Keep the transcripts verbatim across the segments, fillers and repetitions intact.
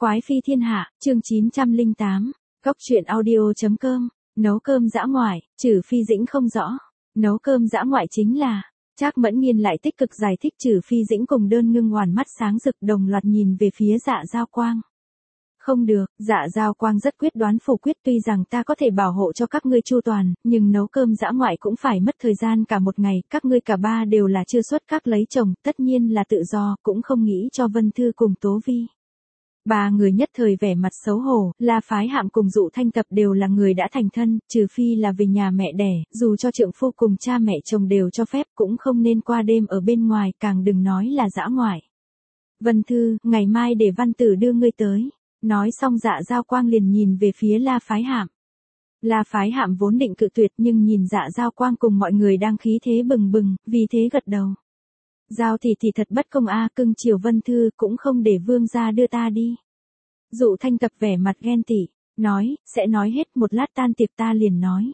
Quái phi thiên hạ, chương chín trăm lẻ tám, Cốc truyện audio.com, nấu cơm dã ngoại, Trử Phi Dĩnh không rõ. Nấu cơm dã ngoại chính là, Trác Mẫn Nghiên lại tích cực giải thích. Trử Phi Dĩnh cùng Đơn Ngưng Hoàn mắt sáng rực đồng loạt nhìn về phía Dạ Giao Quang. Không được, Dạ Giao Quang rất quyết đoán phủ quyết, tuy rằng ta có thể bảo hộ cho các ngươi chu toàn, nhưng nấu cơm dã ngoại cũng phải mất thời gian cả một ngày, các ngươi cả ba đều là chưa xuất các lấy chồng, tất nhiên là tự do, cũng không nghĩ cho Vân Thư cùng Tố Vi. Ba người nhất thời vẻ mặt xấu hổ. La Phái Hạm cùng Dụ Thanh Tập đều là người đã thành thân, trừ phi là về nhà mẹ đẻ, dù cho trượng phu cùng cha mẹ chồng đều cho phép cũng không nên qua đêm ở bên ngoài, càng đừng nói là dã ngoại. Vân Thư, ngày mai để văn tử đưa ngươi tới. Nói xong Dạ Giao Quang liền nhìn về phía La Phái Hạm. La Phái Hạm vốn định cự tuyệt nhưng nhìn Dạ Giao Quang cùng mọi người đang khí thế bừng bừng, vì thế gật đầu. Giao thì thì thật bất công a, cưng chiều Vân Thư, cũng không để vương gia đưa ta đi. Dụ Thanh Tập vẻ mặt ghen tị, nói, sẽ nói hết, một lát tan tiệc ta liền nói.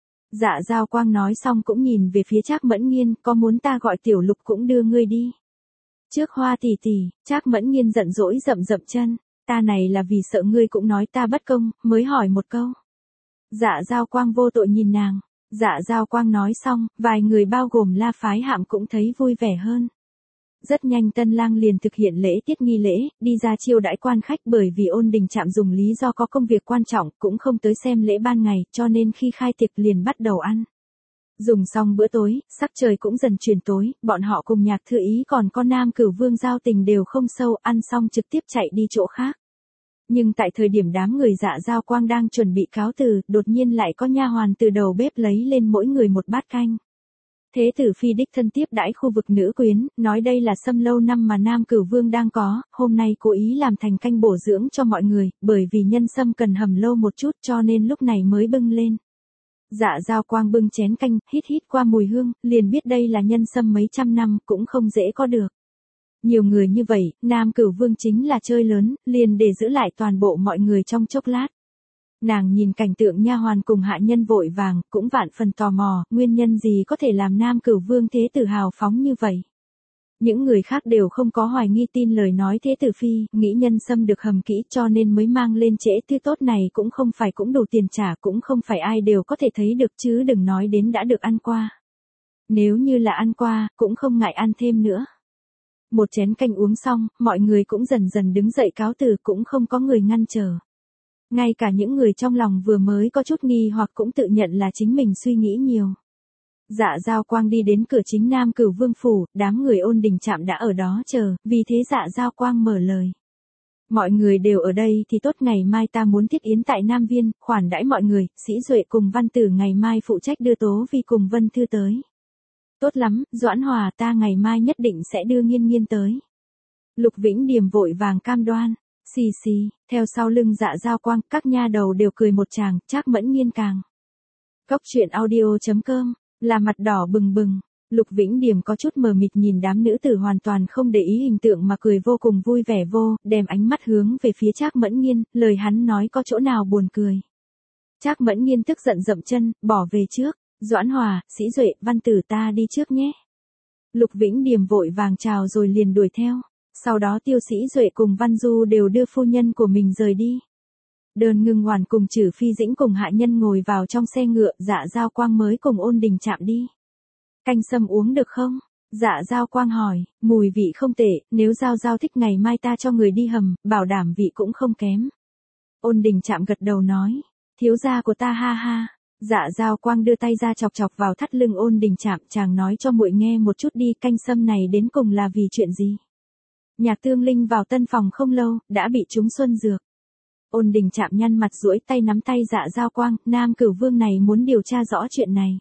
Dạ Giao Quang nói xong cũng nhìn về phía Trác Mẫn Nghiên, có muốn ta gọi Tiểu Lục cũng đưa ngươi đi. Trước Hoa tỷ tỷ, Trác Mẫn Nghiên giận dỗi dậm dậm chân, ta này là vì sợ ngươi cũng nói ta bất công, mới hỏi một câu. Dạ Giao Quang vô tội nhìn nàng. Dạ Giao Quang nói xong, vài người bao gồm La Phái Hạm cũng thấy vui vẻ hơn. Rất nhanh tân lang liền thực hiện lễ tiết nghi lễ, đi ra chiêu đãi quan khách, bởi vì Ôn Đình Trạm dùng lý do có công việc quan trọng, cũng không tới xem lễ ban ngày, cho nên khi khai tiệc liền bắt đầu ăn. Dùng xong bữa tối, sắc trời cũng dần chuyển tối, bọn họ cùng Nhạc Thư Ý còn có Nam Cửu Vương giao tình đều không sâu, ăn xong trực tiếp chạy đi chỗ khác. Nhưng tại thời điểm đám người Dạ Giao Quang đang chuẩn bị cáo từ, đột nhiên lại có nha hoàn từ đầu bếp lấy lên mỗi người một bát canh. Thế tử phi đích thân tiếp đãi khu vực nữ quyến, nói đây là sâm lâu năm mà Nam Cửu Vương đang có, hôm nay cố ý làm thành canh bổ dưỡng cho mọi người, bởi vì nhân sâm cần hầm lâu một chút cho nên lúc này mới bưng lên. Dạ Giao Quang bưng chén canh, hít hít qua mùi hương, liền biết đây là nhân sâm mấy trăm năm, cũng không dễ có được. Nhiều người như vậy, Nam Cửu Vương chính là chơi lớn, liền để giữ lại toàn bộ mọi người trong chốc lát. Nàng nhìn cảnh tượng nha hoàn cùng hạ nhân vội vàng, cũng vạn phần tò mò, nguyên nhân gì có thể làm Nam Cửu Vương thế tử hào phóng như vậy. Những người khác đều không có hoài nghi tin lời nói thế tử phi, nghĩ nhân sâm được hầm kỹ cho nên mới mang lên trễ, thứ tốt này cũng không phải cũng đủ tiền trả, cũng không phải ai đều có thể thấy được, chứ đừng nói đến đã được ăn qua. Nếu như là ăn qua, cũng không ngại ăn thêm nữa. Một chén canh uống xong, mọi người cũng dần dần đứng dậy cáo từ, cũng không có người ngăn trở. Ngay cả những người trong lòng vừa mới có chút nghi hoặc cũng tự nhận là chính mình suy nghĩ nhiều. Dạ Giao Quang đi đến cửa chính Nam Cửu Vương phủ, đám người Ôn Đình Trạm đã ở đó chờ, vì thế Dạ Giao Quang mở lời. Mọi người đều ở đây thì tốt, ngày mai ta muốn thiết yến tại Nam Viên, khoản đãi mọi người, Sĩ Duệ cùng Văn Tử ngày mai phụ trách đưa Tố Vi cùng Vân Thư tới. Tốt lắm, Doãn Hòa, ta ngày mai nhất định sẽ đưa Nghiên Nghiên tới. Lục Vĩnh Điềm vội vàng cam đoan. Xì xì, theo sau lưng Dạ Giao Quang, các nha đầu đều cười một tràng, Trác Mẫn Nghiên càng. Cốc truyện audio.com, là mặt đỏ bừng bừng. Lục Vĩnh Điềm có chút mờ mịt nhìn đám nữ tử hoàn toàn không để ý hình tượng mà cười vô cùng vui vẻ vô, đem ánh mắt hướng về phía Trác Mẫn Nghiên, lời hắn nói có chỗ nào buồn cười. Trác Mẫn Nghiên tức giận dậm chân, bỏ về trước. Doãn Hòa, Sĩ Duệ, Văn Tử, ta đi trước nhé. Lục Vĩnh Điềm vội vàng chào rồi liền đuổi theo. Sau đó Tiêu Sĩ Duệ cùng Văn Du đều đưa phu nhân của mình rời đi. Đơn Ngưng Hoàn cùng Trử Phi Dĩnh cùng hạ nhân ngồi vào trong xe ngựa, Dạ Giao Quang mới cùng Ôn Đình Trạm đi. Canh sâm uống được không? Dạ Giao Quang hỏi, mùi vị không tệ, nếu Giao Giao thích ngày mai ta cho người đi hầm, bảo đảm vị cũng không kém. Ôn Đình Trạm gật đầu nói, thiếu gia của ta ha ha. Dạ Giao Quang đưa tay ra chọc chọc vào thắt lưng Ôn Đình Trạm, chàng nói cho muội nghe một chút đi, canh sâm này đến cùng là vì chuyện gì? Nhạc Tương Linh vào tân phòng không lâu, đã bị trúng xuân dược. Ôn Đình Trạm nhăn mặt duỗi tay nắm tay Dạ Giao Quang, Nam Cửu Vương này muốn điều tra rõ chuyện này.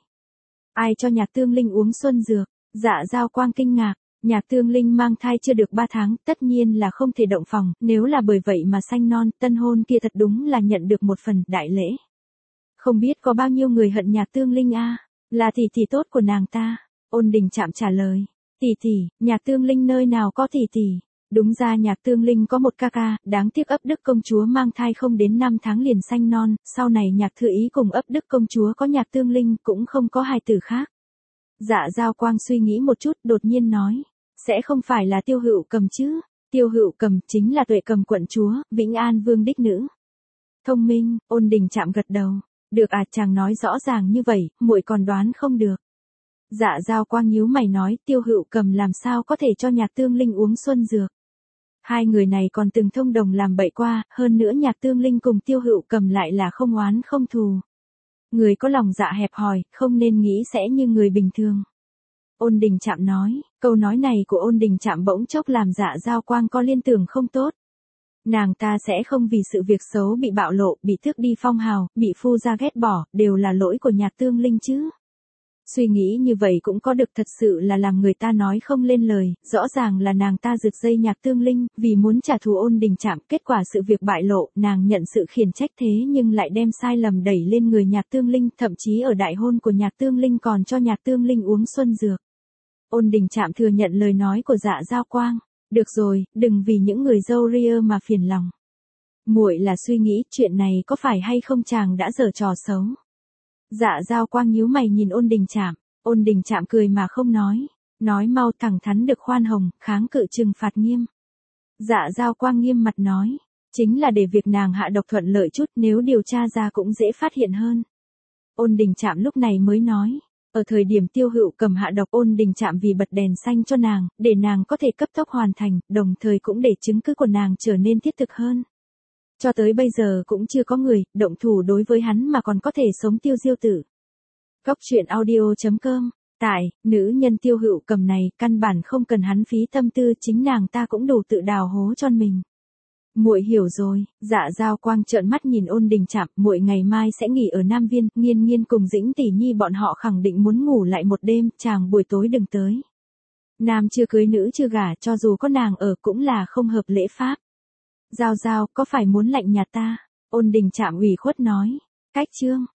Ai cho Nhạc Tương Linh uống xuân dược? Dạ Giao Quang kinh ngạc, Nhạc Tương Linh mang thai chưa được ba tháng, tất nhiên là không thể động phòng, nếu là bởi vậy mà sanh non, tân hôn kia thật đúng là nhận được một phần đại lễ. Không biết có bao nhiêu người hận Nhạc Tương Linh a, là tỷ tỷ tốt của nàng ta. Ôn Đình Trạm trả lời, tỷ tỷ, Nhạc Tương Linh nơi nào có tỷ tỷ. Đúng ra Nhạc Tương Linh có một ca ca, đáng tiếc ấp đức công chúa mang thai không đến năm tháng liền sanh non, sau này Nhạc Thư Ý cùng ấp đức công chúa có Nhạc Tương Linh cũng không có hài tử khác. Dạ Giao Quang suy nghĩ một chút, đột nhiên nói, sẽ không phải là Tiêu Hữu Cầm chứ? Tiêu Hữu Cầm chính là Tuệ Cầm quận chúa, Vĩnh An Vương đích nữ. Thông minh, Ôn Đình Trạm gật đầu. Được à, chàng nói rõ ràng như vậy, muội còn đoán không được. Dạ Dao Quang nhíu mày nói, Tiêu Hữu Cầm làm sao có thể cho Nhạc Tương Linh uống xuân dược. Hai người này còn từng thông đồng làm bậy qua, hơn nữa Nhạc Tương Linh cùng Tiêu Hữu Cầm lại là không oán không thù. Người có lòng dạ hẹp hòi, không nên nghĩ sẽ như người bình thường. Ôn Đình Trạm nói, câu nói này của Ôn Đình Trạm bỗng chốc làm Dạ Dao Quang có liên tưởng không tốt. Nàng ta sẽ không vì sự việc xấu bị bạo lộ, bị tước đi phong hào, bị phu gia ghét bỏ, đều là lỗi của Nhạc Tương Linh chứ. Suy nghĩ như vậy cũng có được, thật sự là làm người ta nói không lên lời, rõ ràng là nàng ta giật dây Nhạc Tương Linh, vì muốn trả thù Ôn Đình Trạm, kết quả sự việc bại lộ, nàng nhận sự khiển trách thế nhưng lại đem sai lầm đẩy lên người Nhạc Tương Linh, thậm chí ở đại hôn của Nhạc Tương Linh còn cho Nhạc Tương Linh uống xuân dược. Ôn Đình Trạm thừa nhận lời nói của Dạ Dao Quang, được rồi, đừng vì những người dâu ria mà phiền lòng. Muội là suy nghĩ chuyện này có phải hay không chàng đã giở trò xấu. Dạ Dao Quang nhíu mày nhìn Ôn Đình Trạm, Ôn Đình Trạm cười mà không nói, nói mau thẳng thắn được khoan hồng, kháng cự trừng phạt nghiêm. Dạ Dao Quang nghiêm mặt nói, chính là để việc nàng hạ độc thuận lợi chút, nếu điều tra ra cũng dễ phát hiện hơn. Ôn Đình Trạm lúc này mới nói, ở thời điểm Tiêu Hữu Cầm hạ độc, Ôn Đình Trạm vì bật đèn xanh cho nàng, để nàng có thể cấp tốc hoàn thành, đồng thời cũng để chứng cứ của nàng trở nên thiết thực hơn. Cho tới bây giờ cũng chưa có người động thủ đối với hắn mà còn có thể sống tiêu diêu tử. Góc truyện audio chấm com. Tại, nữ nhân Tiêu Hữu Cầm này, căn bản không cần hắn phí tâm tư, chính nàng ta cũng đủ tự đào hố cho mình. Muội hiểu rồi. Dạ Dao Quang trợn mắt nhìn Ôn Đình Trạm, muội ngày mai sẽ nghỉ ở Nam Viên, Nghiên Nghiên cùng Dĩnh tỷ nhi bọn họ khẳng định muốn ngủ lại một đêm, chàng buổi tối đừng tới. Nam chưa cưới nữ chưa gả, cho dù có nàng ở cũng là không hợp lễ pháp. Giao Giao, có phải muốn lạnh nhạt ta? Ôn Đình Trạm ủy khuất nói. Cách chương.